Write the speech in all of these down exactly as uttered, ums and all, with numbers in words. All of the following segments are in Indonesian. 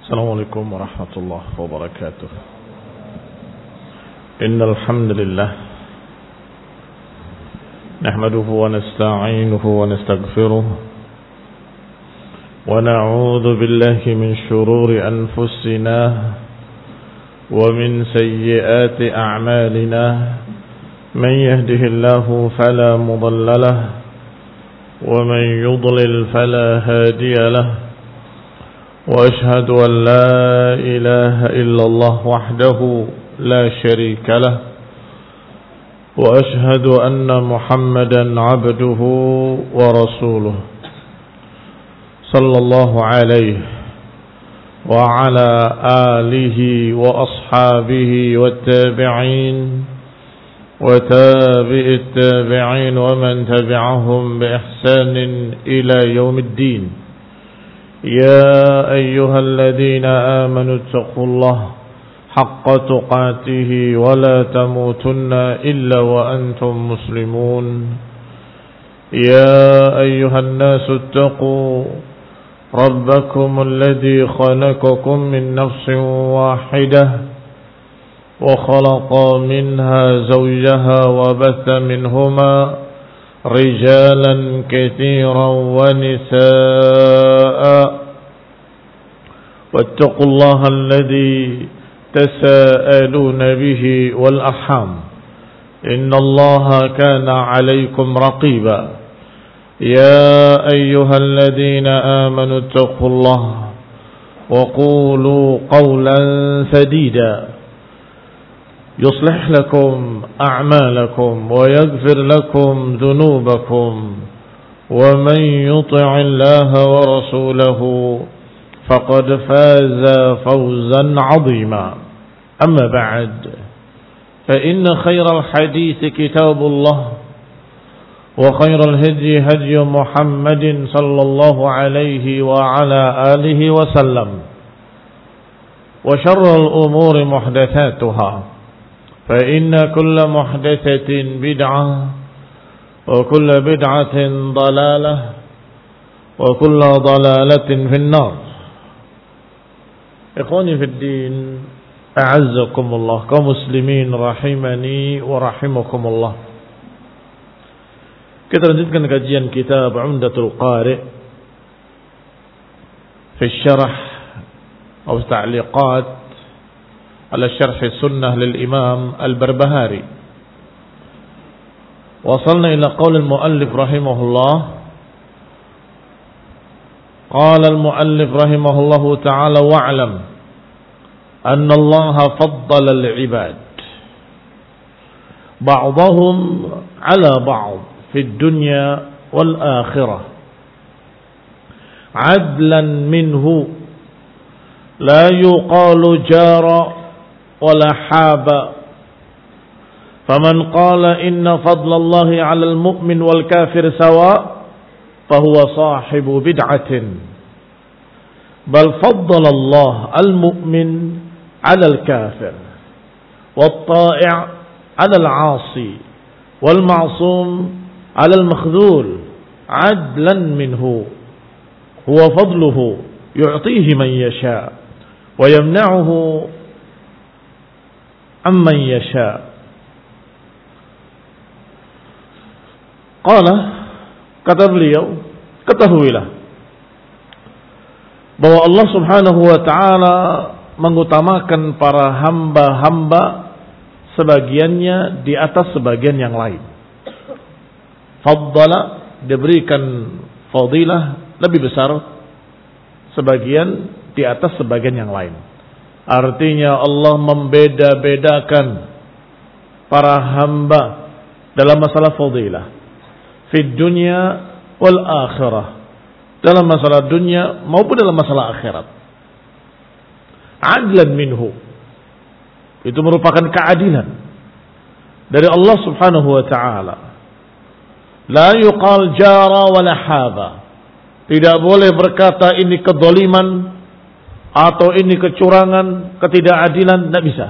السلام عليكم ورحمة الله وبركاته. إن الحمد لله نحمده ونستعينه ونستغفره ونعوذ بالله من شرور أنفسنا ومن سيئات أعمالنا. من يهده الله فلا مضل له ومن يضلل فلا هادي له. وأشهد أن لا إله إلا الله وحده لا شريك له. وأشهد أن محمدا عبده ورسوله صلى الله عليه وعلى آله وأصحابه والتابعين وتابع التابعين ومن تبعهم بإحسان إلى يوم الدين. يا أيها الذين آمنوا اتقوا الله حق تقاته ولا تموتن إلا وأنتم مسلمون. يا أيها الناس اتقوا ربكم الذي خلقكم من نفس واحدة وخلق منها زوجها وبث منهما رجالا كثيرا ونساء. واتقوا الله الذي تساءلون به والأرحام إن الله كان عليكم رقيبا. يا أيها الذين آمنوا اتقوا الله وقولوا قولا سديدا يصلح لكم أعمالكم ويغفر لكم ذنوبكم ومن يطع الله ورسوله فقد فاز فوزا عظيما. أما بعد فإن خير الحديث كتاب الله وخير الهدي هدي محمد صلى الله عليه وعلى آله وسلم وشر الأمور محدثاتها فإن كل محدثة بدعة وكل بدعة ضلالة وكل ضلالة في النار. إخواني في الدين أعزكم الله kaum muslimin rahimani wa rahimakumullah. Kita lanjutkan kajian kitab Umdatul Qari fi syarh atau ta'liqat ala syarh sunnah lil Imam Al-Barbahari. Wasalna ila qaul al-muallif rahimahullah. Qala al-muallif rahimahullahu ta'ala wa'lam anna Allah faddala al-ibad ba'dahum ala ba'd fi ad-dunya wal akhirah adlan minhu la yuqalu jara ولا حاب. فمن قال إن فضل الله على المؤمن والكافر سواء فهو صاحب بدعة. بل فضل الله المؤمن على الكافر والطائع على العاصي والمعصوم على المخذول عدلا منه. هو فضله يعطيه من يشاء ويمنعه amman yasha. Qala, kata beliau, ketahuilah bahwa Allah Subhanahu wa taala mengutamakan para hamba-hamba sebagiannya di atas sebagian yang lain. Faddala, diberikan fadilah lebih besar sebagian di atas sebagian yang lain. Artinya Allah membeda-bedakan para hamba dalam masalah fadilah fid dunya wal akhirah, dalam masalah dunia maupun dalam masalah akhirat. Adlan minhu, itu merupakan keadilan dari Allah Subhanahu wa taala. La yuqal jara wala haba, tidak boleh berkata ini kedzaliman atau ini kecurangan, ketidakadilan, tidak bisa.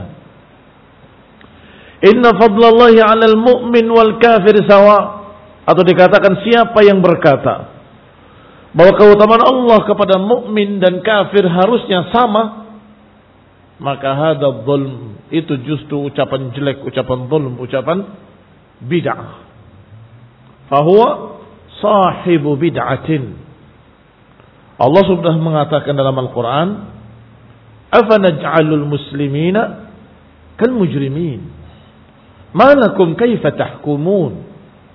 Inna fadlallahi 'alal mu'min wal kafir sawa, atau dikatakan siapa yang berkata bahwa keutamaan Allah kepada mukmin dan kafir harusnya sama, maka hadza dzulm, itu justru ucapan jelek, ucapan zulm, ucapan bid'ah. Fahuwa sahibu bid'atin. Allah sudah mengatakan dalam Al-Quran, afanaj'alul muslimina kal mujrimin, ma lakum kaifa tahkumun.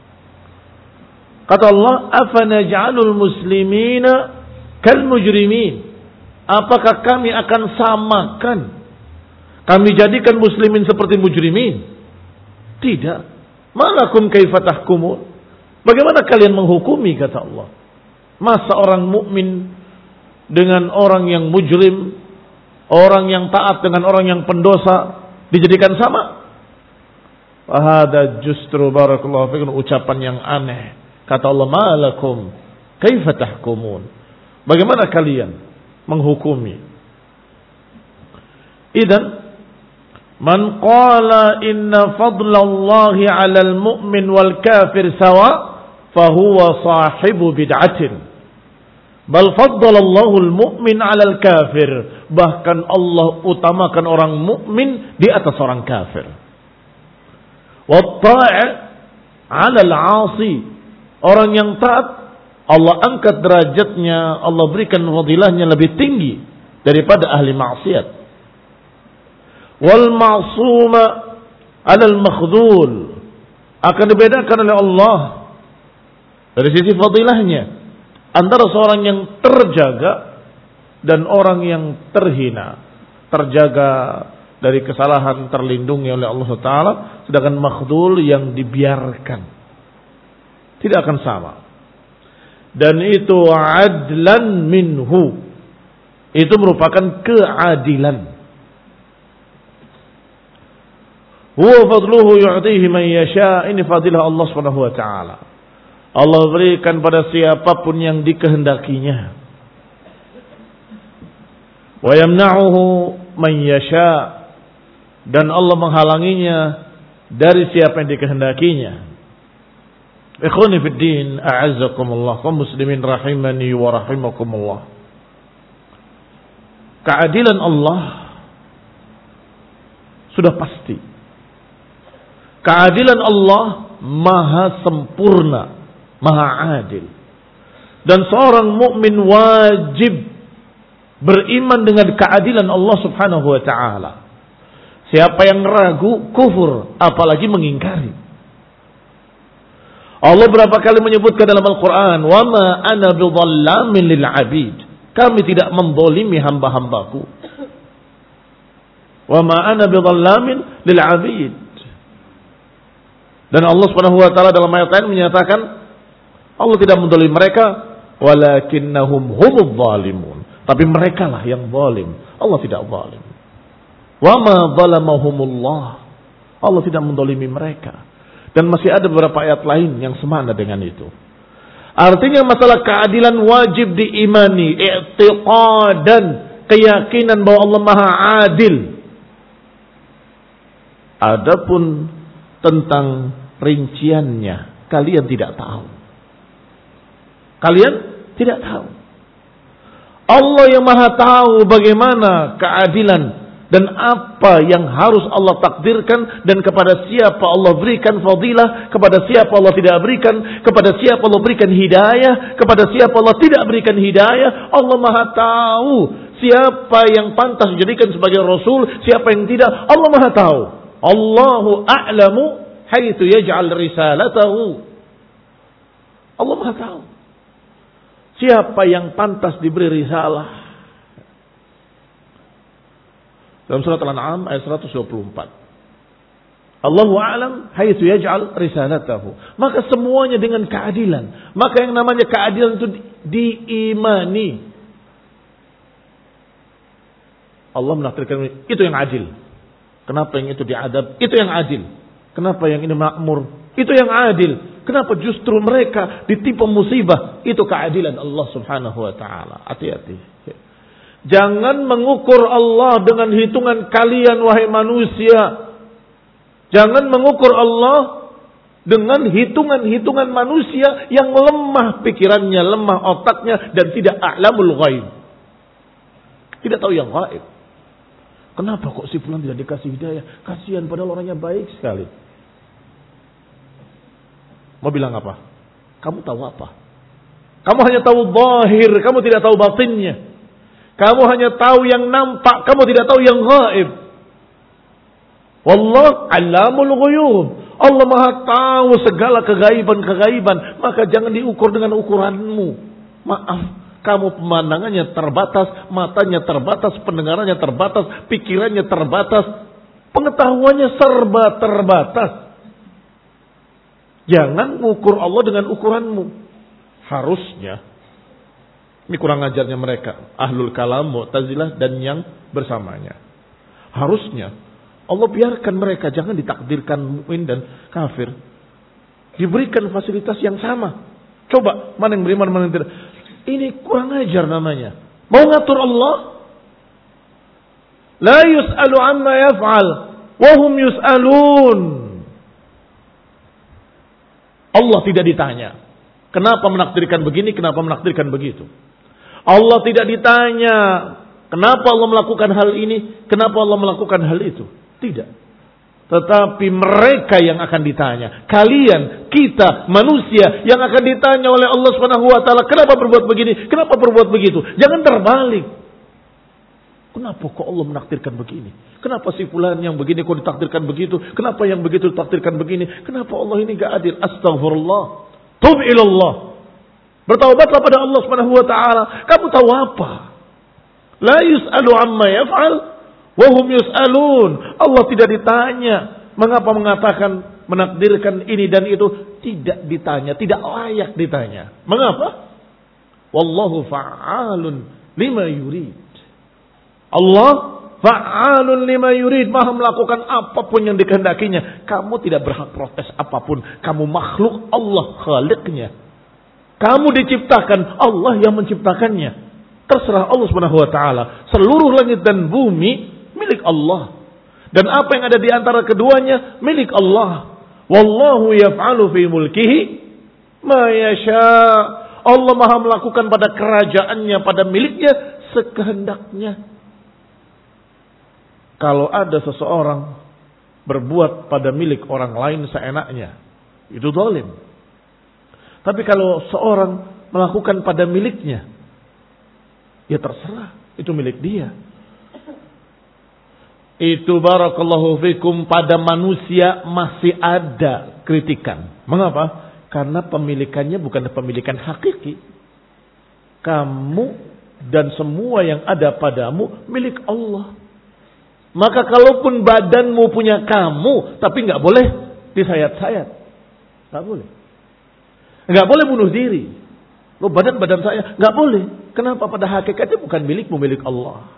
Kata Allah, afanaj'alul muslimina kal mujrimin, apakah kami akan samakan, kami jadikan muslimin seperti mujrimin? Tidak. Ma lakum kaifa tahkumun, bagaimana kalian menghukumi, kata Allah. Masa orang mukmin dengan orang yang mujrim, orang yang taat dengan orang yang pendosa dijadikan sama? Wahada justru barakallahu fikum ucapan yang aneh. Kata Allah, malakum kaifa tahkumun, bagaimana kalian menghukumi? Idan man qala inna fadlallahi 'alal mu'min wal kafir sawa fahuwa sahibu bid'atin. Bal faddalallahu al-mu'min 'alal kafir, bahkan Allah utamakan orang mukmin di atas orang kafir. Wat ta'a 'alal 'asi, orang yang taat Allah angkat derajatnya, Allah berikan fadilahnya lebih tinggi daripada ahli maksiat. Wal ma'suma 'alal makhdhul, akan dibedakan oleh Allah dari sisi fadilahnya antara seorang yang terjaga dan orang yang terhina. Terjaga dari kesalahan, terlindungi oleh Allah Taala, sedangkan makhdhul yang dibiarkan. Tidak akan sama. Dan itu adlan minhu, itu merupakan keadilan. Huwa fadluhu yu'tihi man yasha, ini fadilah Allah Subhanahu wa taala. Allah berikan pada siapapun yang dikehendakinya. Wa yamna'uhu man yasha, dan Allah menghalanginya dari siapa yang dikehendakinya. Ikhwani fid din, a'azzakumullah, kaum muslimin rahimani wa rahimakumullah. Keadilan Allah sudah pasti. Keadilan Allah maha sempurna, maha adil. Dan seorang mukmin wajib beriman dengan keadilan Allah Subhanahu wa taala. Siapa yang ragu, kufur, apalagi mengingkari. Allah berapa kali menyebutkan dalam Al-Quran, wa ma ana bidhallamin lil abid, kami tidak menzalimi hamba-hambaku. Wa ma ana bidhallamin lil abid. Dan Allah Subhanahu wa taala dalam ayat lain menyatakan Allah tidak menzalimi mereka, walakinnahum humudz zalimun, tapi mereka lah yang zalim, Allah tidak zalim. Wa ma zalamahumullah, Allah tidak menzalimi mereka. Dan masih ada beberapa ayat lain yang semana dengan itu. Artinya masalah keadilan wajib diimani, i'tiqadan, keyakinan bahwa Allah Maha Adil. Adapun tentang rinciannya, kalian tidak tahu. Kalian tidak tahu. Allah yang Maha tahu bagaimana keadilan dan apa yang harus Allah takdirkan, dan kepada siapa Allah berikan fadilah, kepada siapa Allah tidak berikan, kepada siapa Allah berikan hidayah, kepada siapa Allah tidak berikan hidayah. Allah Maha tahu siapa yang pantas dijadikan sebagai rasul, siapa yang tidak. Allah Maha tahu. Allahu a'lamu haitsu yaj'al risalatahu. Allah Maha tahu siapa yang pantas diberi risalah. Dalam surat Al-An'am ayat seratus dua puluh empat. Allahu a'lam haitsu yaj'al risalatahu. Maka semuanya dengan keadilan. Maka yang namanya keadilan itu diimani. Allah menakdirkan itu yang adil. Kenapa yang itu diadab? Itu yang adil. Kenapa yang ini makmur? Itu yang adil. Kenapa justru mereka ditimpa musibah? Itu keadilan Allah Subhanahu wa taala. Hati-hati. Jangan mengukur Allah dengan hitungan kalian wahai manusia. Jangan mengukur Allah dengan hitungan-hitungan manusia yang lemah. lemah pikirannya, lemah otaknya, dan tidak a'lamul ghaib. Tidak tahu yang gaib. Kenapa kok si fulan tidak dikasih hidayah? Kasihan padahal orangnya baik sekali. Mau bilang apa? Kamu tahu apa? Kamu hanya tahu zahir, kamu tidak tahu batinnya. Kamu hanya tahu yang nampak, kamu tidak tahu yang gaib. Wallah alamul ghuyub. Allah Maha tahu segala kegaiban-kegaiban, maka jangan diukur dengan ukuranmu. Maaf, kamu pemandangannya terbatas, matanya terbatas, pendengarannya terbatas, pikirannya terbatas, pengetahuannya serba terbatas. Jangan mengukur Allah dengan ukuranmu. Harusnya, ini kurang ajarnya mereka, ahlul kalam, Mu'tazilah dan yang bersamanya. Harusnya Allah biarkan mereka, jangan ditakdirkan mukmin dan kafir. Diberikan fasilitas yang sama. Coba, mana yang beriman, mana yang tidak. Ini kurang ajar namanya. Mau ngatur Allah? La yus'alu amma yaf'al, wahum yus'alun. Allah tidak ditanya. Kenapa menakdirkan begini, kenapa menakdirkan begitu. Allah tidak ditanya. Kenapa Allah melakukan hal ini, kenapa Allah melakukan hal itu. Tidak. Tetapi mereka yang akan ditanya. Kalian, kita, manusia yang akan ditanya oleh Allah Subhanahu wa taala, kenapa berbuat begini? Kenapa berbuat begitu? Jangan terbalik. Kenapa kok Allah menakdirkan begini? Kenapa si fulan yang begini kok ditakdirkan begitu? Kenapa yang begitu ditakdirkan begini? Kenapa Allah ini enggak adil? Astaghfirullah. Tub ilallah. Bertaubatlah pada Allah Subhanahu wa taala. Kamu tahu apa? La yus'alu amma yaf'al wahum yus'alun. Allah tidak ditanya mengapa mengatakan menakdirkan ini dan itu. Tidak ditanya, tidak layak ditanya. Mengapa? Wallahu fa'alun lima yurid. Allah fa'alun lima yurid, maha melakukan apapun yang dikehendakinya. Kamu tidak berhak protes apapun. Kamu makhluk Allah khaliqnya. Kamu diciptakan, Allah yang menciptakannya. Terserah Allah Subhanahu wa taala. Seluruh langit dan bumi milik Allah. Dan apa yang ada di antara keduanya milik Allah. Wallahu yaf'alu fi mulkihi ma yasha. Allah maha melakukan pada kerajaannya, pada miliknya sekehendaknya. Kalau ada seseorang berbuat pada milik orang lain seenaknya, itu zalim. Tapi kalau seorang melakukan pada miliknya, ya terserah, itu milik dia. Itu barakallahu fikum, pada manusia masih ada kritikan. Mengapa? Karena pemilikannya bukan pemilikan hakiki. Kamu dan semua yang ada padamu milik Allah. Maka kalaupun badanmu punya kamu, tapi nggak boleh disayat-sayat, nggak boleh, nggak boleh bunuh diri. Lo badan badan saya nggak boleh. Kenapa? Pada hakikatnya bukan milikmu, milik Allah.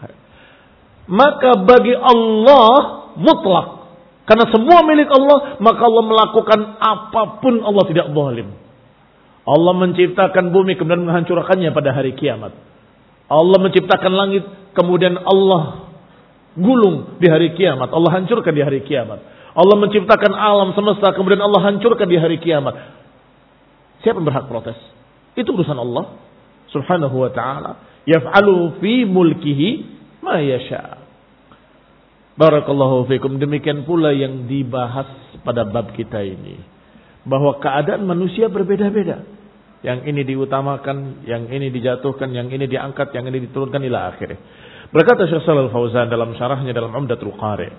Maka bagi Allah mutlak, karena semua milik Allah, maka Allah melakukan apapun Allah tidak zalim. Allah menciptakan bumi kemudian menghancurkannya pada hari kiamat. Allah menciptakan langit kemudian Allah gulung di hari kiamat. Allah hancurkan di hari kiamat. Allah menciptakan alam semesta kemudian Allah hancurkan di hari kiamat. Siapa yang berhak protes? Itu urusan Allah Subhanahu wa ta'ala. Yaf'alu fi mulkihi ma yasha. Barakallahu fikum. Demikian pula yang dibahas pada bab kita ini, bahwa keadaan manusia berbeda-beda. Yang ini diutamakan, yang ini dijatuhkan, yang ini diangkat, yang ini diturunkan ila akhirnya. Berkata Syekh Shalal Fauzan dalam syarahnya dalam Umdatul Qari,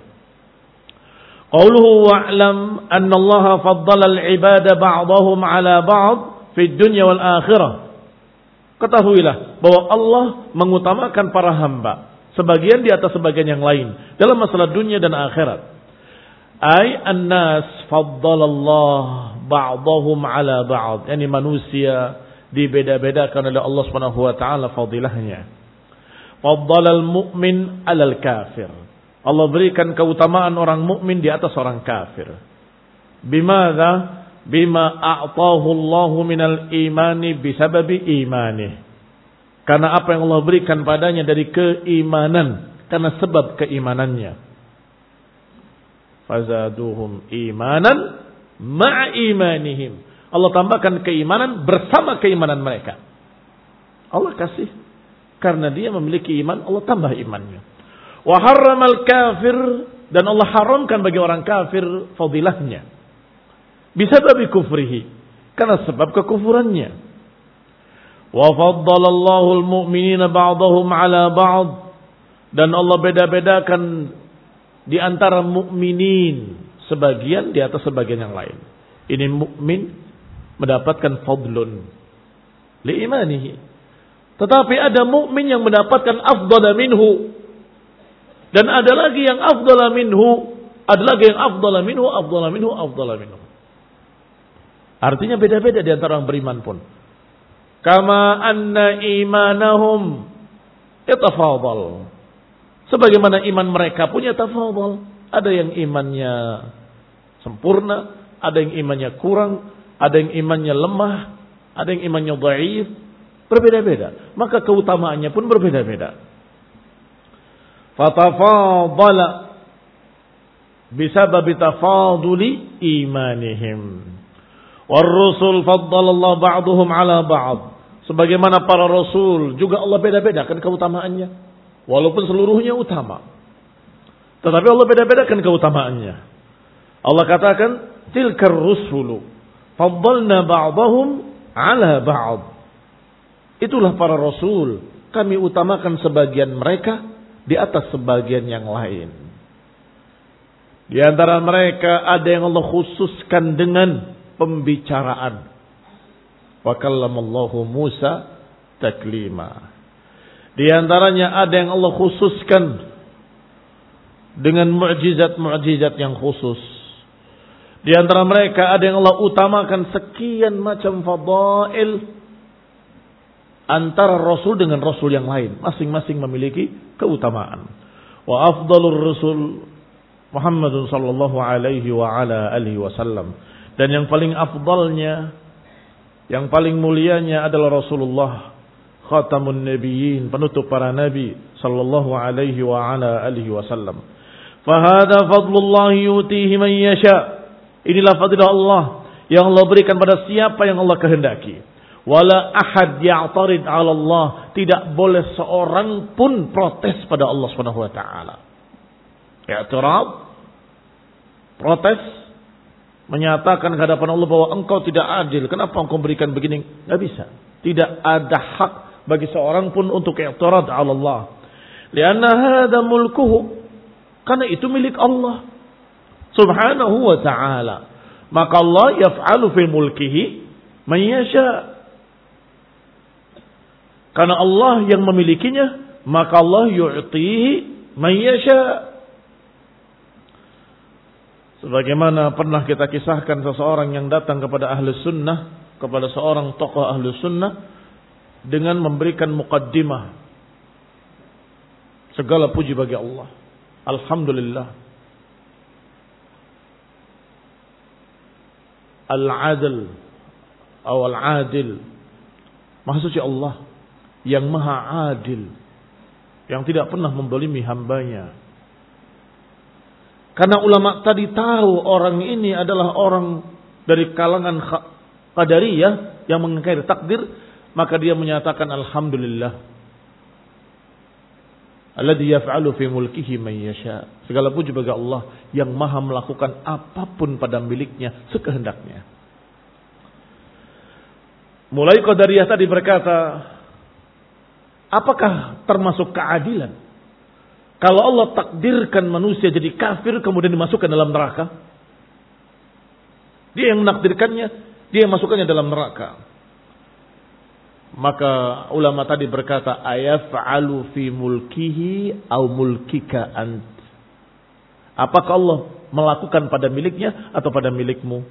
qauluhu wa'lam anna Allah faddala al-ibada ba'dahum 'ala ba'd fi dunya wal akhirah. Ketahuilah bahwa Allah mengutamakan para hamba sebagian di atas sebagian yang lain dalam masalah dunia dan akhirat. Ai an-nas faddala Allah ba'dahum 'ala ba'd, yakni manusia dibeda-bedakan oleh Allah Subhanahu wa taala fadilahnya. Faddalal mu'min 'alal kafir. Allah berikan keutamaan orang mukmin di atas orang kafir. Bimadza? Bima a'tahu Allahu minal imani bisababi imani. Karena apa yang Allah berikan padanya dari keimanan, karena sebab keimanannya. Fazaduhum imanan ma'a imanihim Allah tambahkan keimanan bersama keimanan mereka. Allah kasih karena dia memiliki iman, Allah tambah imannya. Wa harramal kafir, dan Allah haramkan bagi orang kafir fadilahnya. Bisababi kufrihi, karena sebab kekufurannya. Wa faddalallahu al-mu'minina ba'dahum 'ala ba'd, dan Allah beda-bedakan di antara mukminin, sebagian di atas sebagian yang lain. Ini mukmin mendapatkan fadlun li imanihi. Tetapi ada mukmin yang mendapatkan afdala minhu, dan ada lagi yang afdala minhu, ada lagi yang afdala minhu, afdala minhu, afdala minhu. Artinya beda-beda di antara orang beriman pun. Kama anna imanahum yatafadhal. Sebagaimana iman mereka punya tafadhal. Ada yang imannya sempurna, ada yang imannya kurang, ada yang imannya lemah, ada yang imannya dhaif. Berbeda-beda. Maka keutamaannya pun berbeda-beda. Fatafadhala bisababi tafaduli imanihim. War-rusul faddalallahu ba'duhum 'ala ba'd. Sebagaimana para rasul juga Allah beda-bedakan keutamaannya. Walaupun seluruhnya utama. Tetapi Allah beda-bedakan keutamaannya. Allah katakan, tilkar rusulu faddalna ba'dahum 'ala ba'd. Itulah para rasul, kami utamakan sebagian mereka di atas sebagian yang lain. Di antara mereka ada yang Allah khususkan dengan pembicaraan. Wa kallamallahu Musa taklima. Di antaranya ada yang Allah khususkan dengan mukjizat-mukjizat yang khusus. Di antara mereka ada yang Allah utamakan sekian macam fadail antara rasul dengan rasul yang lain, masing-masing memiliki keutamaan. Wa afdalur rasul Muhammadun sallallahu alaihi wa ala alihi wasallam. Dan yang paling afdalnya, yang paling mulianya adalah Rasulullah khatamun nabiyyin, penutup para nabi sallallahu alaihi wa ala alihi wasallam. Fa hadza fadlullah yutihi man yasha. Inilah fadilah Allah yang Allah berikan pada siapa yang Allah kehendaki. Wala ahad ya'tarid 'ala Allah, tidak boleh seorang pun protes pada Allah Subhanahu wa taala. I'tirad, protes, menyatakan ke hadapan Allah bahwa engkau tidak adil, kenapa engkau berikan begini? Enggak bisa. Tidak ada hak bagi seorang pun untuk i'tirad 'ala Allah. Lianna hadza mulkuhu, karena itu milik Allah Subhanahu wa taala. Maka Allah yaf'alu fi mulkihi man yasha. Karena Allah yang memilikinya, maka Allah yu'tihi man yasha. Sebagaimana pernah kita kisahkan seseorang yang datang kepada ahli sunnah, kepada seorang tokoh ahli sunnah, dengan memberikan muqaddimah. Segala puji bagi Allah. Alhamdulillah. Al-adil atau al-adil. Maha suci Allah yang maha adil, yang tidak pernah mendolimi hambanya. Karena ulama tadi tahu orang ini adalah orang dari kalangan Qadariyah yang mengingkari takdir, maka dia menyatakan alhamdulillah alladzi yaf'alu fi mulkihi man yasha. Segala puji bagi Allah yang maha melakukan apapun pada miliknya sekehendaknya. Mulai Qadariyah tadi berkata, apakah termasuk keadilan kalau Allah takdirkan manusia jadi kafir kemudian dimasukkan dalam neraka? Dia yang menakdirkannya, dia yang masukkannya dalam neraka. Maka ulama tadi berkata, ayaf'alu fi mulkihi au mulkika ant. Apakah Allah melakukan pada miliknya atau pada milikmu?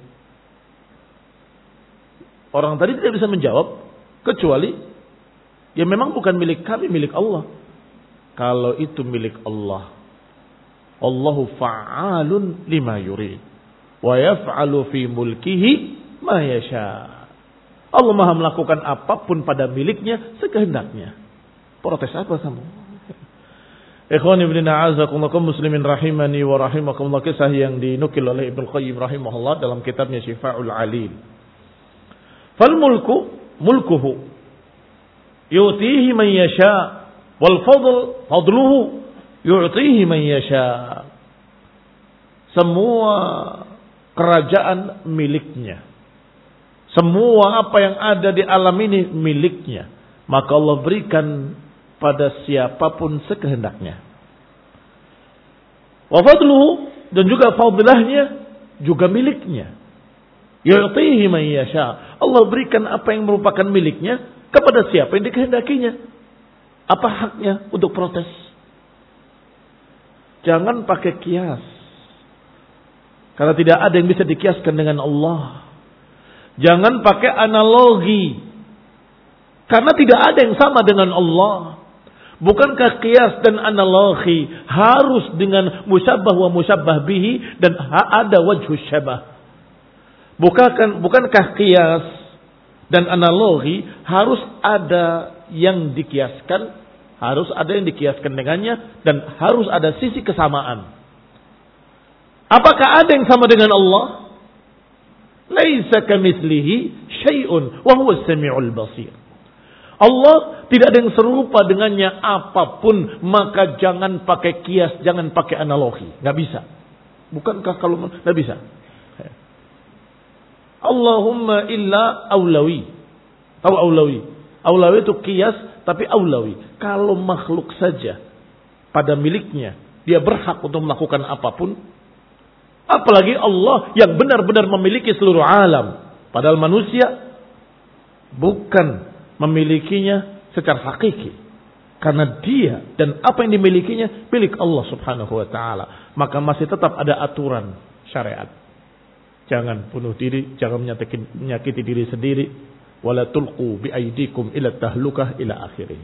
Orang tadi tidak bisa menjawab kecuali ya memang bukan milik kami, milik Allah. Kalau itu milik Allah, Allahu fa'alun lima yurid wa yaf'alu fi mulkihi ma yasha. Allah Maha melakukan apapun pada miliknya sekehendaknya. Protes apa kamu? Ikhwani ibn a'azakumullah muslimin rahimani wa rahimakumullah, kisah yang dinukil oleh Ibnu Qayyim rahimahullah dalam kitabnya Syifa'ul Alil. Fal mulku mulkuhu yu'tihi man yasha wal fadl fadluhu yu'tihi man yasha. Semua kerajaan miliknya. Semua apa yang ada di alam ini miliknya. Maka Allah berikan pada siapapun sekehendaknya. Wa fadluhu, dan juga fadilahnya juga miliknya. Yu'tihi man yasha. Allah berikan apa yang merupakan miliknya kepada siapa yang dikehendakinya. Apa haknya untuk protes? Jangan pakai kias. Karena tidak ada yang bisa dikiaskan dengan Allah. Jangan pakai analogi. Karena tidak ada yang sama dengan Allah. Bukankah kias dan analogi harus dengan musyabbah wa musyabbah bihi dan ada wajhu syabah? Bukankah, bukankah kias dan analogi harus ada yang dikiaskan, harus ada yang dikiaskan dengannya, dan harus ada sisi kesamaan. Apakah ada yang sama dengan Allah? Laisa kamitslihi syai'un wa huwas samiul basir. Allah tidak ada yang serupa dengannya apapun, maka jangan pakai kias, jangan pakai analogi. Enggak bisa. Bukankah kalau enggak bisa? Allahumma illa aulawi. Tahu aulawi? Aulawi itu kias tapi aulawi. Kalau makhluk saja pada miliknya dia berhak untuk melakukan apapun, apalagi Allah yang benar-benar memiliki seluruh alam. Padahal manusia bukan memilikinya secara hakiki. Karena dia dan apa yang dimilikinya milik Allah subhanahu wa ta'ala. Maka masih tetap ada aturan syariat. Jangan bunuh diri, jangan menyakiti, menyakiti diri sendiri. Wala tulqu biaidikum ila tahlukah ila akhirih.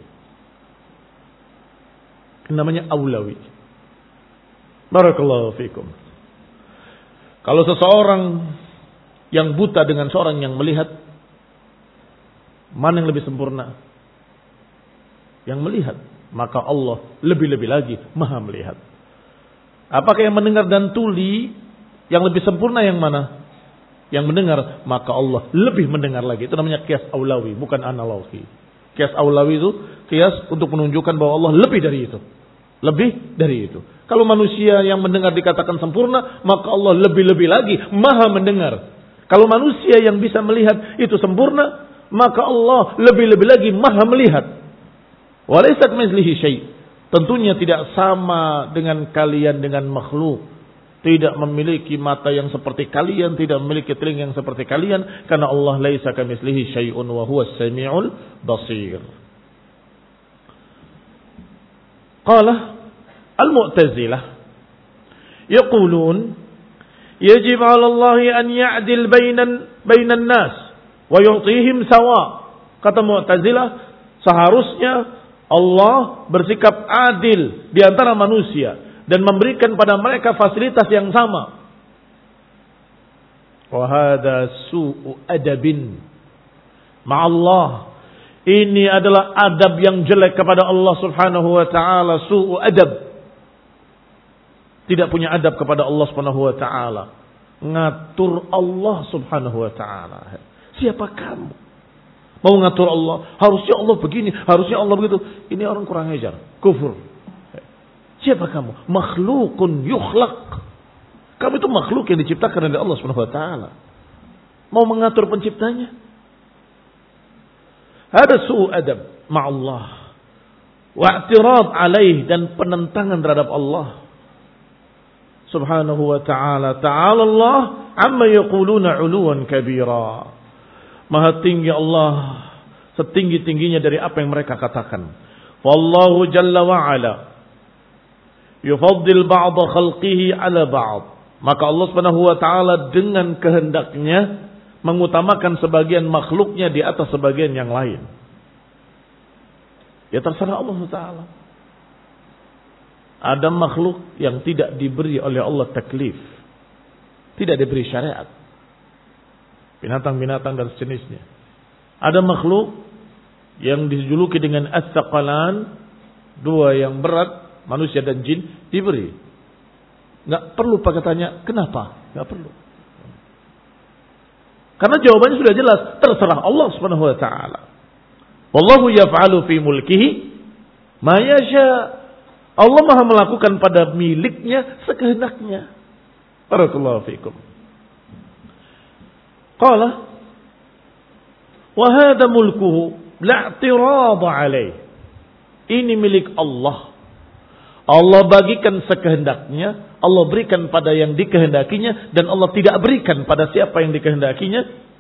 Namanya aulawi. Barakallahu fikum. Kalau seseorang yang buta dengan seorang yang melihat, mana yang lebih sempurna? Yang melihat. Maka Allah lebih-lebih lagi maha melihat. Apakah yang mendengar dan tuli yang lebih sempurna yang mana? Yang mendengar, maka Allah lebih mendengar lagi. Itu namanya kias aulawi, bukan analogi. Kias aulawi itu kias untuk menunjukkan bahwa Allah lebih dari itu. Lebih dari itu. Kalau manusia yang mendengar dikatakan sempurna, maka Allah lebih-lebih lagi maha mendengar. Kalau manusia yang bisa melihat itu sempurna, maka Allah lebih-lebih lagi maha melihat. Walaysa kamitslihi syai'. Tentunya tidak sama dengan kalian dengan makhluk. Tidak memiliki mata yang seperti kalian, tidak memiliki telinga yang seperti kalian, karena Allah laisa kamitslihi syai'un wa huwas samiul basir. Qala al-Mu'tazilah yaqulun yajib 'ala Allah an ya'dil bainan bainan nas wa yu'tihim sawa. Kata Mu'tazilah, seharusnya Allah bersikap adil di antara manusia dan memberikan pada mereka fasilitas yang sama. Wa hadza su'u adabin ma'allah. Ini adalah adab yang jelek kepada Allah subhanahu wa ta'ala. Su'u adab. Tidak punya adab kepada Allah subhanahu wa ta'ala. Ngatur Allah subhanahu wa ta'ala. Siapa kamu? Mau ngatur Allah. Harusnya Allah begini. Harusnya Allah begitu. Ini orang kurang ajar. Kufur. Siapa kamu? Makhlukun yukhlaq. Kamu itu makhluk yang diciptakan oleh Allah subhanahu wa ta'ala. Mau mengatur penciptanya? Ada su'u adab ma'allah. Wa'tirad alaih, dan penentangan terhadap Allah subhanahu wa ta'ala. Ta'ala Allah amma yaquluna 'uluwan kabira. Maha tinggi Allah, setinggi-tingginya dari apa yang mereka katakan. Wallahu jalla wa'ala yufaddil ba'da khalqihi ala ba'd. Maka Allah subhanahu wa ta'ala dengan kehendaknya mengutamakan sebagian makhluknya di atas sebagian yang lain. Ya terserah Allah subhanahu wa ta'ala. Ada makhluk yang tidak diberi oleh Allah taklif. Tidak diberi syariat. Binatang-binatang dan sejenisnya. Ada makhluk yang dijuluki dengan as-saqalan, dua yang berat, manusia dan jin, diberi. Nggak perlu pakai tanya kenapa, nggak perlu. Karena jawabannya sudah jelas, terserah Allah Subhanahu wa taala. Wallahu yaf'alu fi mulkihi ma yasha. Allah Maha melakukan pada miliknya sekehendaknya. Barakallahu fiikum. Qala wa hadha mulkuhu la i'tirad alaih. Ini milik Allah. Allah bagikan sekehendaknya, Allah berikan pada yang dikehendakinya, dan Allah tidak berikan pada siapa yang dikehendakinya.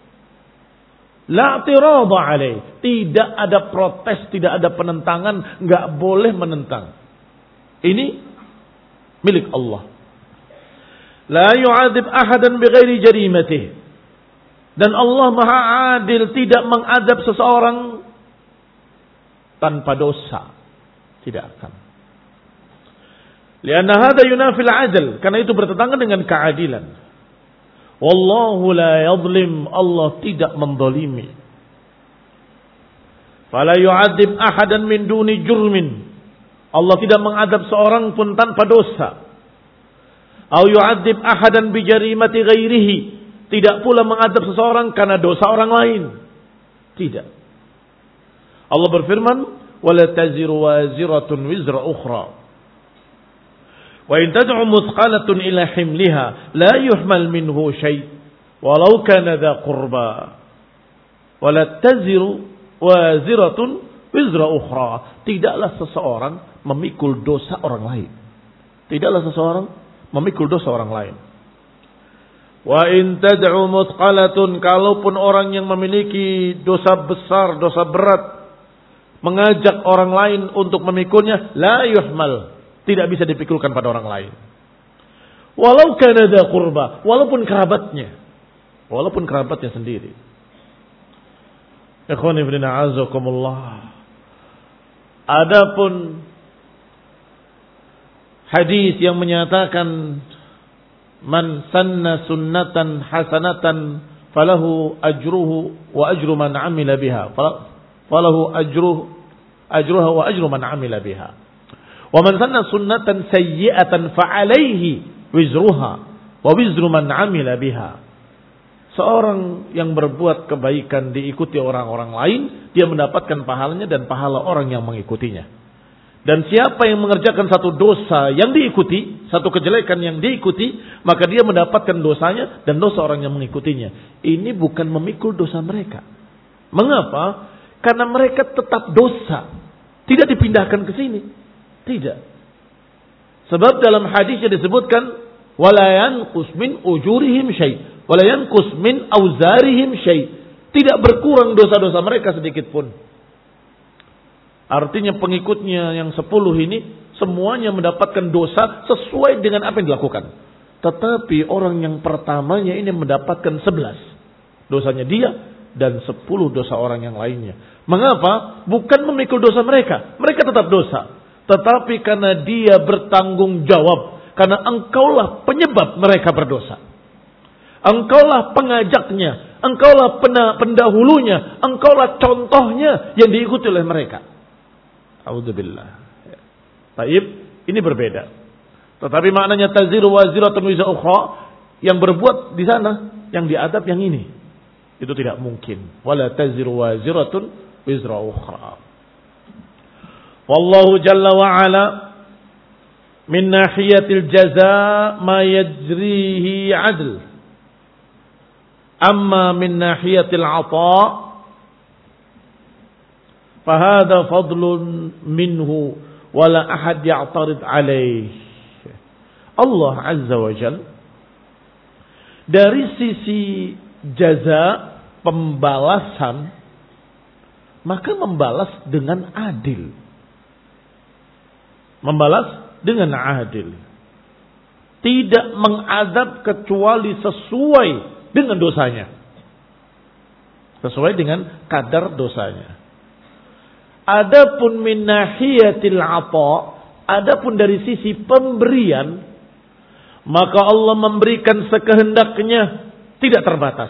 La i'tirad alaih. Tidak ada protes, tidak ada penentangan, enggak boleh menentang. Ini milik Allah. La yu'adzib ahadan bighairi jarimatih. Dan Allah Maha Adil, tidak mengadab seseorang tanpa dosa. Tidak akan. Lianna hadha yunafil adl, karena itu bertentangan dengan keadilan. Wallahu la yadhlim, Allah tidak mendolimi. Fala yu'adzib ahadan min duni jurmin. Allah tidak mengadab seorang pun tanpa dosa. Au yu'adzib ahadan bi jarimati ghairihi. Tidak pula mengadab seseorang karena dosa orang lain. Tidak. Allah berfirman, "Wala taziru waziratun wizra ukhra. Wa in tad'u muthqalatun ila himliha la yuhmal minhu syai' walau kana dha qurba. Wala taziru waziratun wizra ukhra." Tidaklah seseorang memikul dosa orang lain. Tidaklah seseorang memikul dosa orang lain. Wa in tad'u muthqalatun, kalaupun orang yang memiliki dosa besar, dosa berat, mengajak orang lain untuk memikulnya, la yuhmal, tidak bisa dipikulkan pada orang lain. Walau kana dha qurba, walaupun kerabatnya, walaupun kerabatnya sendiri. Ikhwani fillah a'azakumullah. Adapun hadis yang menyatakan man sanna sunnatan hasanatan falahu ajruhu wa ajru man amila biha, falahu ajruhu ajruha wa ajru man amila biha, wa man sanna sunnatan sayyi'atan fa alaihi wizruha wa wizru man amila biha. Seorang yang berbuat kebaikan diikuti orang-orang lain, dia mendapatkan pahalanya dan pahala orang yang mengikutinya. Dan siapa yang mengerjakan satu dosa yang diikuti, satu kejelekan yang diikuti, maka dia mendapatkan dosanya dan dosa orang yang mengikutinya. Ini bukan memikul dosa mereka. Mengapa? Karena mereka tetap dosa. Tidak dipindahkan ke sini. Tidak. Sebab dalam hadisnya disebutkan, وَلَا يَنْقُسْ مِنْ أُجُورِهِمْ شَيْءٍ وَلَا يَنْقُسْ مِنْ أَوْزَارِهِمْ شَيْءٍ. Tidak berkurang dosa-dosa mereka sedikit pun. Artinya pengikutnya yang sepuluh ini semuanya mendapatkan dosa sesuai dengan apa yang dilakukan. Tetapi orang yang pertamanya ini mendapatkan sebelas. Dosanya dia dan sepuluh dosa orang yang lainnya. Mengapa? Bukan memikul dosa mereka. Mereka tetap dosa. Tetapi karena dia bertanggung jawab. Karena engkaulah penyebab mereka berdosa. Engkaulah pengajaknya. Engkaulah pendahulunya. Engkaulah contohnya yang diikuti oleh mereka. A'udzubillah. Taib, ini berbeda. Tetapi maknanya taziru waziratun wizra ukhra, yang berbuat di sana, yang diadab yang ini. Itu tidak mungkin. Wala taziru waziratun wizra ukhra. Wallahu jalla wa ala min nahiyatil jazaa ma yajrihi adl. Amma min nahiyatil ata' fahada fadlun minhu wala ahad ya'tarid alaih. Allah Azza wa Jalla dari sisi jaza, pembalasan, maka membalas dengan adil. Membalas dengan adil. Tidak mengadab kecuali sesuai dengan dosanya. Sesuai dengan kadar dosanya. Adapun min nahiyatil ata, adapun dari sisi pemberian, maka Allah memberikan sekehendaknya, tidak terbatas.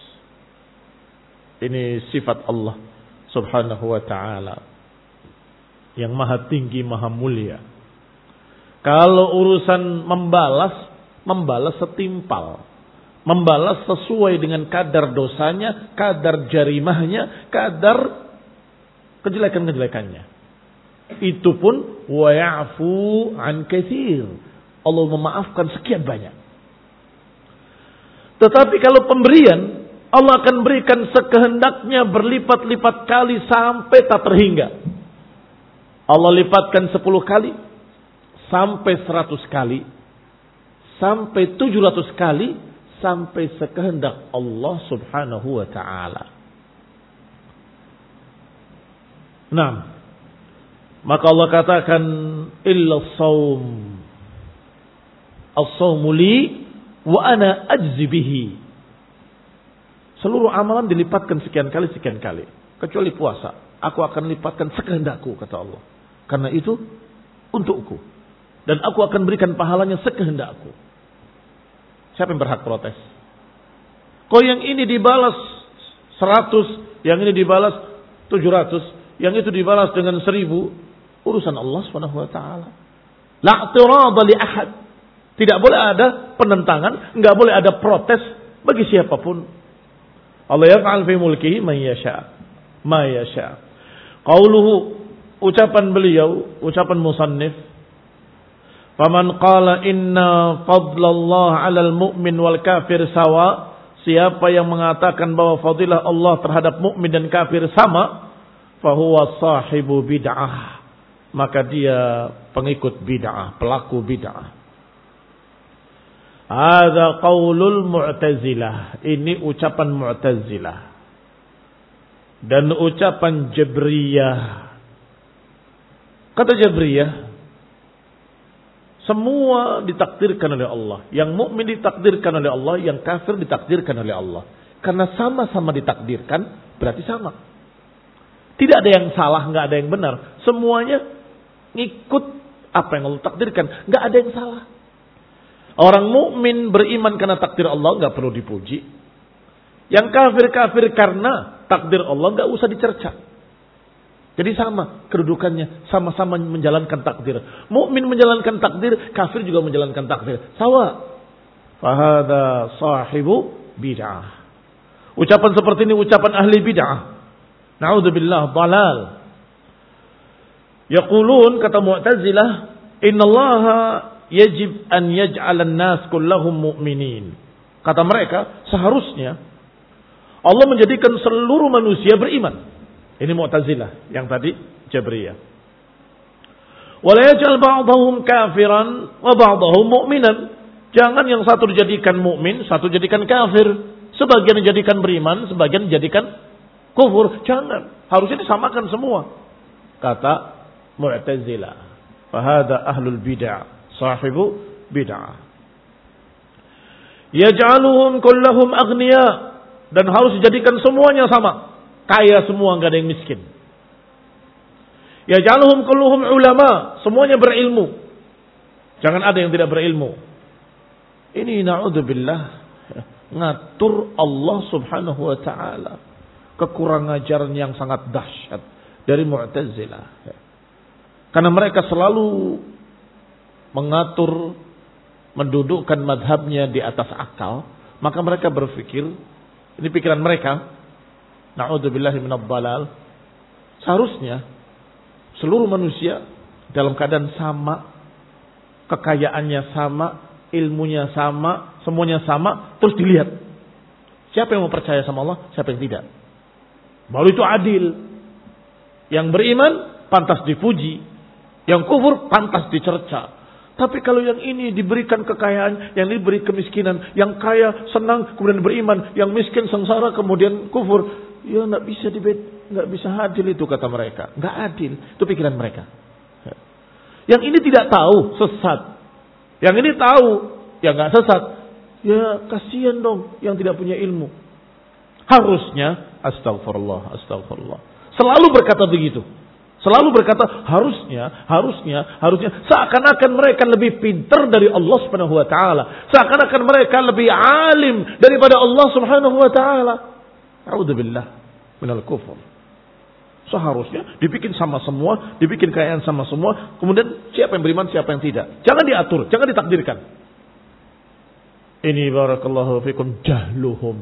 Ini sifat Allah Subhanahu wa ta'ala yang maha tinggi, maha mulia. Kalau urusan membalas, membalas setimpal. membalas sesuai dengan kadar dosanya, kadar jarimahnya, kadar kejelekan-kejelekannya. Itu pun wa ya'fu an katsir. Allah memaafkan sekian banyak. Tetapi kalau pemberian, Allah akan berikan sekehendaknya berlipat-lipat kali sampai tak terhingga. Allah lipatkan sepuluh kali, sampai seratus kali, sampai tujuh ratus kali, sampai sekehendak Allah subhanahu wa ta'ala. Nah, maka Allah katakan illa as-sawm. As-sawmu li wa ana ajzi bihi. Seluruh amalan dilipatkan sekian kali, sekian kali. Kecuali puasa. Aku akan lipatkan sekehendakku, kata Allah. Karena itu untukku. Dan aku akan berikan pahalanya sekehendakku. Siapa yang berhak protes? Kok yang ini dibalas seratus, yang ini dibalas tujuh ratus, yang itu dibalas dengan seribu. Urusan Allah subhanahu wa ta'ala. La i'tirada li ahad. Tidak boleh ada penentangan, enggak boleh ada protes bagi siapapun. Allah yaf'al fi mulkihi man yasha, ma yasha. Qauluhu, ucapan beliau, ucapan musannif, faman qala inna fadlallah 'alal mu'min wal kafir sawa, siapa yang mengatakan bahwa fadilah Allah terhadap mukmin dan kafir sama, fahuwa sahibu bid'ah, maka dia pengikut bid'ah, pelaku bid'ah. Hadza qaulul Mu'tazilah. Ini ucapan Mu'tazilah. Dan ucapan Jabriyah. Kata Jabriyah, semua ditakdirkan oleh Allah. Yang mukmin ditakdirkan oleh Allah, yang kafir ditakdirkan oleh Allah. Karena sama-sama ditakdirkan, berarti sama. Tidak ada yang salah, enggak ada yang benar. Semuanya ngikut apa yang Allah takdirkan, enggak ada yang salah. Orang mukmin beriman karena takdir Allah, enggak perlu dipuji. Yang kafir-kafir karena takdir Allah, enggak usah dicerca. Jadi sama kedudukannya, sama-sama menjalankan takdir. Mukmin menjalankan takdir, kafir juga menjalankan takdir. Sawa. Fahada sahibu bid'ah. Ucapan seperti ini ucapan ahli bid'ah. Na'udzubillah, dalal. Yaqulun, kata Mu'tazilah, innallaha yajib an yaj'alan nas kullahum mu'minin. Kata mereka, seharusnya Allah menjadikan seluruh manusia beriman. Ini Mu'tazilah, yang tadi Jabriyah. Wa la yaj'al ba'dahum kafiran wa ba'dahum mu'minan. Jangan yang satu dijadikan mukmin, satu dijadikan kafir. Sebagian dijadikan beriman, sebagian dijadikan kufur. Jangan, harusnya disamakan semua. Kata Mu'tazilah, fa hadza ahlul bid'ah. Sahibu bid'ah. Yaj'aluhum kullahum aghniya, dan harus dijadikan semuanya sama, kaya semua, enggak ada yang miskin. Yaj'aluhum kulluhum ulama, semuanya berilmu, jangan ada yang tidak berilmu. Ini na'udzubillah, ngatur Allah subhanahu wa ta'ala. Kekurang ajaran yang sangat dahsyat dari Mu'tazilah. Karena mereka selalu mengatur, mendudukkan madhabnya di atas akal, maka mereka berpikir, ini pikiran mereka, na'udzubillahi minadh dhalal, seharusnya seluruh manusia dalam keadaan sama, kekayaannya sama, ilmunya sama, semuanya sama, terus dilihat siapa yang mau percaya sama Allah, siapa yang tidak. Baru itu adil. Yang beriman pantas dipuji, yang kufur pantas dicerca. Tapi kalau yang ini diberikan kekayaan, yang ini diberi kemiskinan, yang kaya senang kemudian beriman, yang miskin sengsara kemudian kufur, ya nggak bisa dibed, nggak bisa adil itu, kata mereka. Nggak adil, itu pikiran mereka. Yang ini tidak tahu, sesat. Yang ini tahu, ya nggak sesat. Ya kasihan dong yang tidak punya ilmu. Harusnya, astagfirullah, astagfirullah. Selalu berkata begitu. Selalu berkata harusnya, harusnya, harusnya. Seakan-akan mereka lebih pintar dari Allah subhanahu wa ta'ala. Seakan-akan mereka lebih alim daripada Allah subhanahu wa ta'ala. A'udzubillah minal kufur. Seharusnya dibikin sama semua, dibikin kekayaan sama semua. Kemudian siapa yang beriman, siapa yang tidak. Jangan diatur, jangan ditakdirkan. Ini barakallahu fikum jahluhum.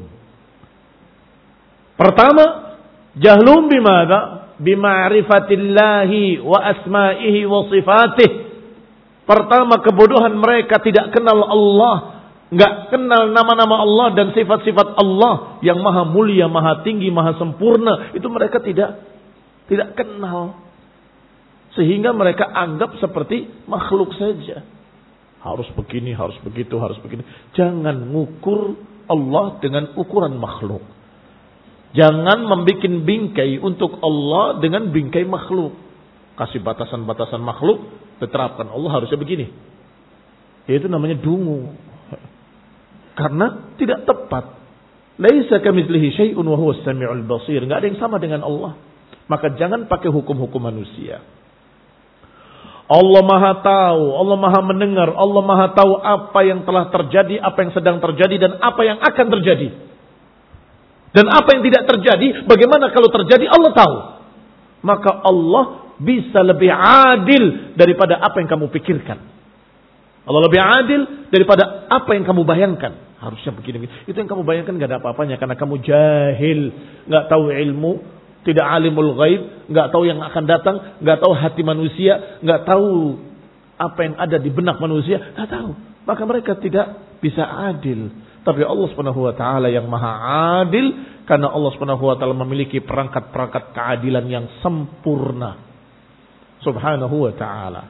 Pertama, jahlum bimada? Bima'rifatillahi wa asma'ihi wa sifatih. Pertama, kebodohan mereka tidak kenal Allah, enggak kenal nama-nama Allah dan sifat-sifat Allah yang maha mulia, maha tinggi, maha sempurna. Itu mereka tidak tidak kenal. Sehingga mereka anggap seperti makhluk saja. Harus begini, harus begitu, harus begini. Jangan ngukur Allah dengan ukuran makhluk. Jangan membuat bingkai untuk Allah dengan bingkai makhluk. Kasih batasan-batasan makhluk, diterapkan Allah harusnya begini. Itu namanya dungu. Karena tidak tepat. Laisa kamitslihi syai'un wa huwas samiul basir. Enggak ada yang sama dengan Allah. Maka jangan pakai hukum-hukum manusia. Allah Maha tahu, Allah Maha mendengar, Allah Maha tahu apa yang telah terjadi, apa yang sedang terjadi dan apa yang akan terjadi. Dan apa yang tidak terjadi, bagaimana kalau terjadi, Allah tahu. Maka Allah bisa lebih adil daripada apa yang kamu pikirkan. Allah lebih adil daripada apa yang kamu bayangkan. Harusnya begini. Itu yang kamu bayangkan gak ada apa-apanya karena kamu jahil, gak tahu ilmu, tidak alimul ghaib, gak tahu yang akan datang, gak tahu hati manusia, gak tahu apa yang ada di benak manusia, gak tahu. Maka mereka tidak bisa adil. Tapi Allah Subhanahu wa taala yang Maha Adil, karena Allah Subhanahu wa taala memiliki perangkat-perangkat keadilan yang sempurna. Subhanahu wa taala.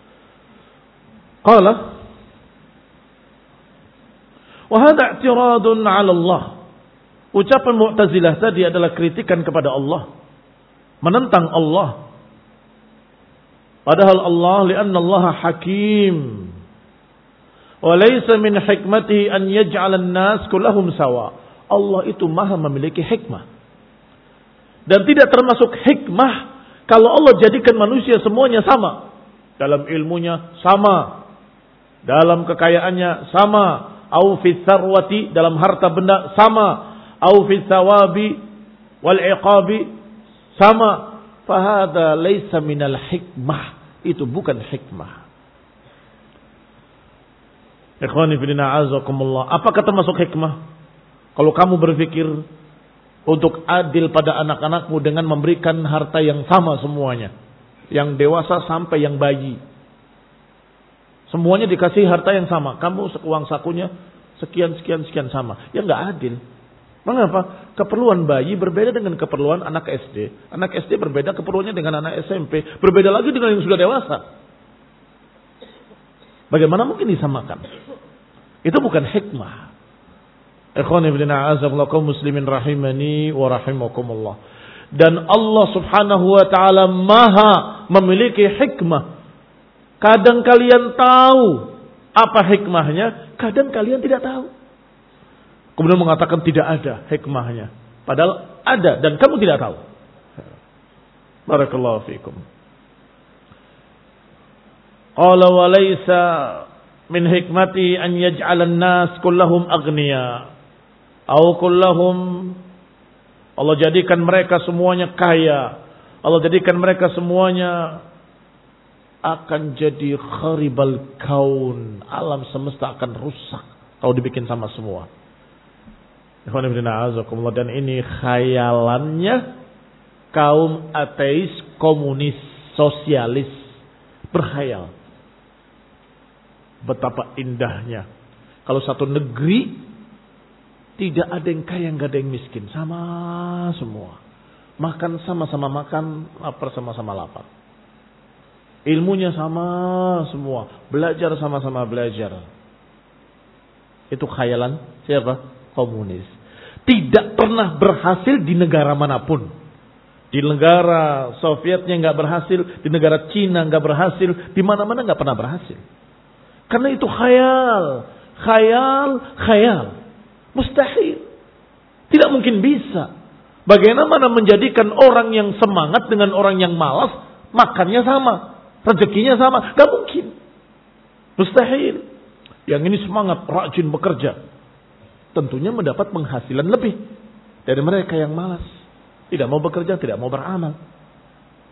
Qala wa hadha i'tiradun 'ala Allah. Ucapan Mu'tazilah tadi adalah kritikan kepada Allah, menentang Allah. Padahal Allah, li'anna Allah hakim. Wa laysa min hikmatihi an yaj'ala an-nas kullahum sawa. Allah itu Maha memiliki hikmah. Dan tidak termasuk hikmah kalau Allah jadikan manusia semuanya sama. Dalam ilmunya sama, dalam kekayaannya sama, au fi tsarwati, dalam harta benda sama, au fi thawabi wal iqabi sama. Fahada laysa minal hikmah. Itu bukan hikmah. Ikhwani fillah azakumullah. Apakah termasuk hikmah? Kalau kamu berpikir untuk adil pada anak-anakmu dengan memberikan harta yang sama semuanya, yang dewasa sampai yang bayi, semuanya dikasih harta yang sama. Kamu uang sakunya sekian sekian sekian sama. Ya enggak adil. Mengapa? Keperluan bayi berbeda dengan keperluan anak S D. Anak S D berbeda keperluannya dengan anak S M P. Berbeda lagi dengan yang sudah dewasa. Bagaimana mungkin disamakan? Itu bukan hikmah. Ikhwani fillah a'azzakumullah kaum muslimin rahimani wa rahimakumullah. Dan Allah Subhanahu wa taala Maha memiliki hikmah. Kadang kalian tahu apa hikmahnya, kadang kalian tidak tahu. Kemudian mengatakan tidak ada hikmahnya. Padahal ada dan kamu tidak tahu. Barakallahu fiikum. Qala wa laysa min hikmati an yaj'ala an-nas kullahum aghniya aw kullahum, Allah jadikan mereka semuanya kaya, Allah jadikan mereka semuanya akan jadi kharibal kaun, alam semesta akan rusak kalau dibikin sama semua. Dan ini khayalannya kaum ateis, komunis, sosialis, berkhayal. Betapa indahnya kalau satu negeri tidak ada yang kaya, nggak ada yang miskin, sama semua, makan sama-sama makan, lapar sama-sama lapar, ilmunya sama semua, belajar sama-sama belajar. Itu khayalan siapa? Komunis. Tidak pernah berhasil di negara manapun. Di negara Sovietnya nggak berhasil, di negara Cina nggak berhasil, di mana-mana nggak pernah berhasil. Karena itu khayal, khayal, khayal. Mustahil. Tidak mungkin bisa. Bagaimana menjadikan orang yang semangat dengan orang yang malas, makannya sama, rezekinya sama? Gak mungkin. Mustahil. Yang ini semangat, rajin bekerja, tentunya mendapat penghasilan lebih dari mereka yang malas, tidak mau bekerja, tidak mau beramal.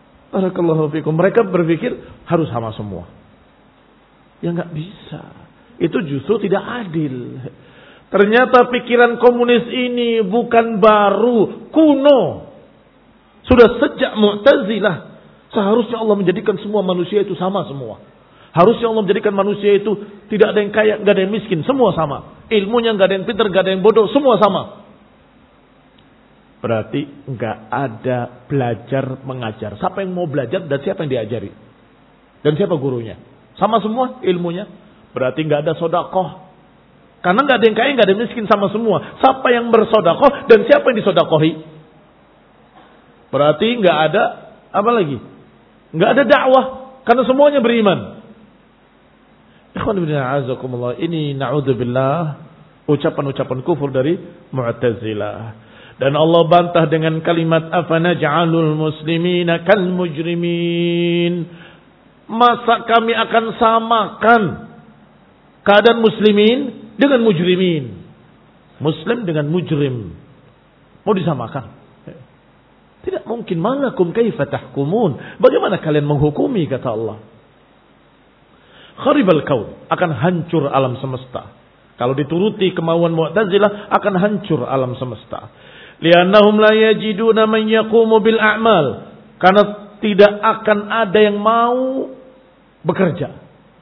Barakallahu fikum. Mereka berpikir harus sama semua. Ya nggak bisa. itu justru tidak adil. Ternyata pikiran komunis ini bukan baru, kuno. Sudah sejak Mu'tazilah. Seharusnya Allah menjadikan semua manusia itu sama semua. Harusnya Allah menjadikan manusia itu tidak ada yang kaya, nggak ada yang miskin, semua sama. Ilmunya nggak ada yang pintar, nggak ada yang bodoh, semua sama. Berarti nggak ada belajar mengajar. Siapa yang mau belajar dan siapa yang diajari? Dan siapa gurunya? Sama semua ilmunya. Berarti nggak ada sodakoh. Karena nggak ada yang kaya, nggak ada yang miskin, sama semua. Siapa yang bersodakoh dan siapa yang disodakohi? Berarti nggak ada apa lagi? Nggak ada dakwah karena semuanya beriman. Ikhwan fillah, a'azakumullah. Ini na'udzubillah ucapan-ucapan kufur dari Mu'tazilah. Dan Allah bantah dengan kalimat afanaj'alul muslimina kal mujrimin. Masa kami akan samakan keadaan muslimin dengan mujrimin. Muslim dengan mujrim. Mau disamakan? Tidak mungkin. Malakum kaifa tahkumun. Bagaimana kalian menghukumi, kata Allah. Kharibal kaun. Akan hancur alam semesta. Kalau dituruti kemauan Mu'tazilah, akan hancur alam semesta. Liannahum la yajiduna man yaqumu bil a'mal. Karena tidak akan ada yang mau bekerja.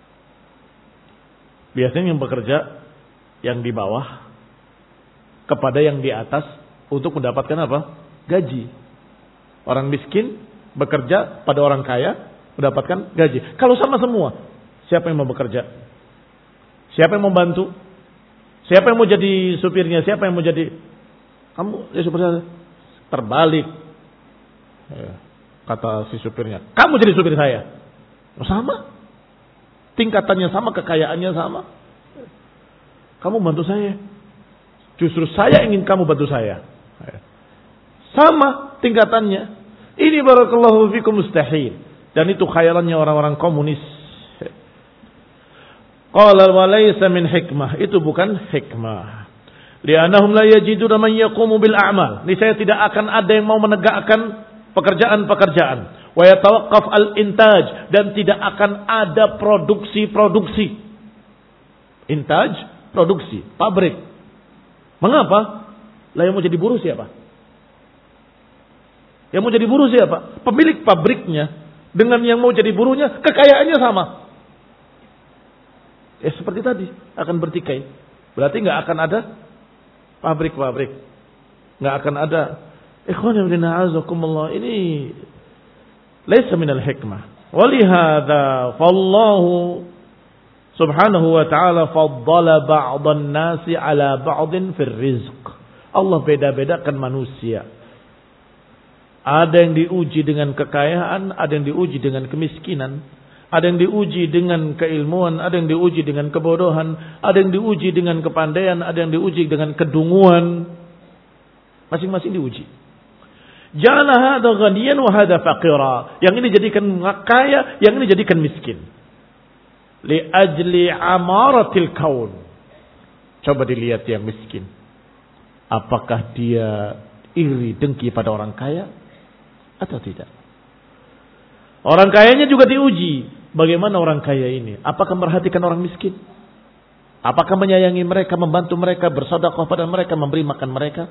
Biasanya yang bekerja yang di bawah kepada yang di atas untuk mendapatkan apa? Gaji. Orang miskin bekerja pada orang kaya mendapatkan gaji. Kalau sama semua, siapa yang mau bekerja? Siapa yang mau bantu? Siapa yang mau jadi supirnya? Siapa yang mau jadi? Kamu ya supirnya. Terbalik. Ya, kata si supirnya. Kamu jadi supir saya. Sama. Tingkatannya sama, kekayaannya sama. Kamu bantu saya. Justru saya ingin kamu bantu saya. Sama tingkatannya. Ini barakallahu fikum mustahil. Dan itu khayalannya orang-orang komunis. Qala wa laysa min hikmah. Itu bukan hikmah. Li'annahum la yajiduna man yaqumu bil a'mal. Niscaya tidak akan ada yang mau menegakkan pekerjaan-pekerjaan. Wa yatawaqqaf al-intaj. Dan tidak akan ada produksi-produksi. Intaj, produksi, pabrik. Mengapa? Lah yang mau jadi buruh siapa? Yang mau jadi buruh siapa? Pemilik pabriknya dengan yang mau jadi buruhnya kekayaannya sama. Ya seperti tadi akan bertikai. Berarti nggak akan ada pabrik-pabrik, nggak akan ada. Ikhwan fillah azakumullah, ini laisa minal hikmah. Walihada fallahu subhanahu wa ta'ala faddala ba'dhan nasi ala ba'dhin fil rizq. Allah beda-bedakan manusia. Ada yang diuji dengan kekayaan, ada yang diuji dengan kemiskinan, ada yang diuji dengan keilmuan, ada yang diuji dengan kebodohan, ada yang diuji dengan kepandaian, ada yang diuji dengan kedunguan. Masing-masing diuji. Ja'ala hadha ghaniyan wa hadha faqira. Yang ini jadikan kaya, yang ini jadikan miskin. Li ajli amaratil kaun. Coba dilihat yang miskin. Apakah dia iri dengki pada orang kaya atau tidak? Orang kayanya juga diuji. Bagaimana orang kaya ini? Apakah memperhatikan orang miskin? Apakah menyayangi mereka, membantu mereka, bersedekah pada mereka, memberi makan mereka?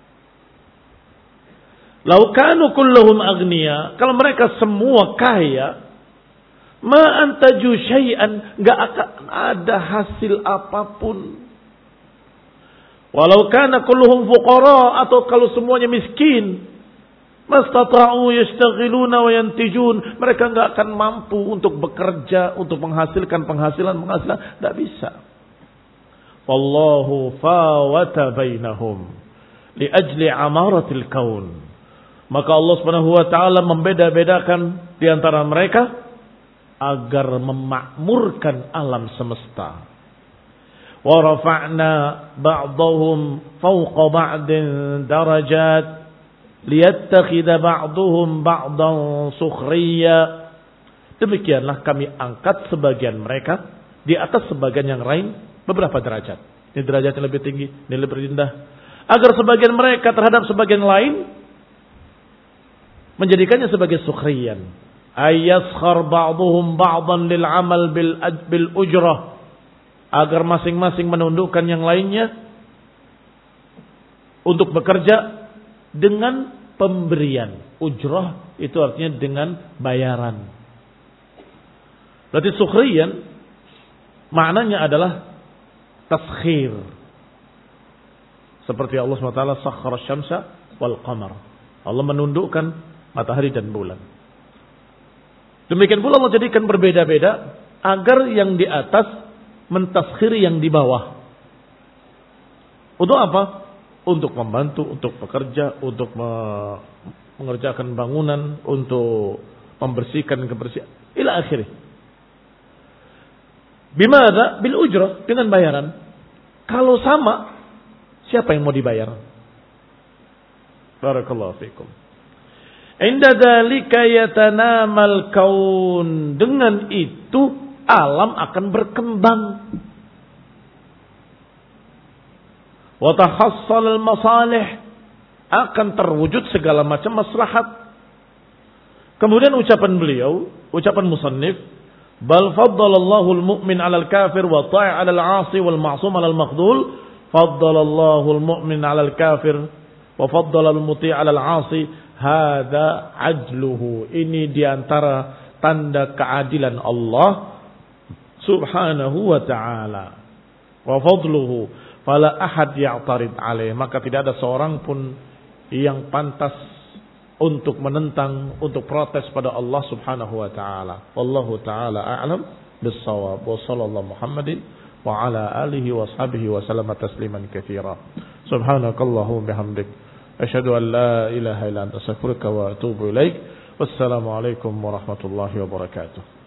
Lau kanu kulluhum agniya, kalau mereka semua kaya, ma antaju syai'an, enggak akan ada hasil apapun. Walau kana kulluhum fuqara, atau kalau semuanya miskin, mastata'u yastaghiluna wa yantijun, mereka enggak akan mampu untuk bekerja, untuk menghasilkan penghasilan-penghasilan, enggak bisa. Wallahu fawata bainahum li ajli amaratil kaun. Maka Allah Subhanahu wa taala membeda-bedakan di antara mereka agar memakmurkan alam semesta. Wa rafa'na ba'dahum fawqa ba'din darajat liyattakhidha ba'duhum ba'dan sukhriya. Demikianlah kami angkat sebagian mereka di atas sebagian yang lain beberapa derajat. Ini derajat yang lebih tinggi, ini lebih rendah. Agar sebagian mereka terhadap sebagian lain menjadikannya sebagai sukhriyan. Ayaskhar ba'duhum ba'dan lil amal bil bil ujrah. agar masing-masing menundukkan yang lainnya untuk bekerja dengan pemberian. Ujrah itu artinya dengan bayaran. Berarti sukhriyan maknanya adalah taskhir. Seperti Allah subhanahu wa taala sakhkhara syamsa wal qamar. Allah menundukkan matahari dan bulan. Demikian pula Allah jadikan berbeda-beda agar yang di atas mentaskhiri yang di bawah. Untuk apa? Untuk membantu, untuk bekerja, untuk me- mengerjakan bangunan, untuk membersihkan kebersihan, ila akhirih. Bimada? Bil ujrah, dengan bayaran. Kalau sama, siapa yang mau dibayar? Barakallahu fikum. Inda dzalika yatanamal kaun. Dengan itu alam akan berkembang. Wa tahassal al-masalih, akan terwujud segala macam maslahat. Kemudian ucapan beliau, ucapan musannif, bal faddalallahu al-mu'min 'ala al-kafir wa ta'i 'ala al-'asi wal ma'sum 'ala al-makhdhul. Faddalallahu al-mu'min 'ala al-kafir wa faddala al-muti' 'ala al-'asi. Hada ajluhu. Ini diantara tanda keadilan Allah subhanahu wa ta'ala. Wa fadluhu. Fala ahad ya'tarid alaih. Maka tidak ada seorang pun yang pantas untuk menentang, untuk protes pada Allah subhanahu wa ta'ala. Wallahu ta'ala a'lam bis-shawab. Wa sallallahu Muhammadin wa ala alihi wa sahbihi wa sallama tasliman katsira. Subhanakallahu bihamdik. Asyhadu an la ilaha illa anta astaghfiruka wa atubu ilaik. Wassalamu alaikum warahmatullahi wabarakatuh.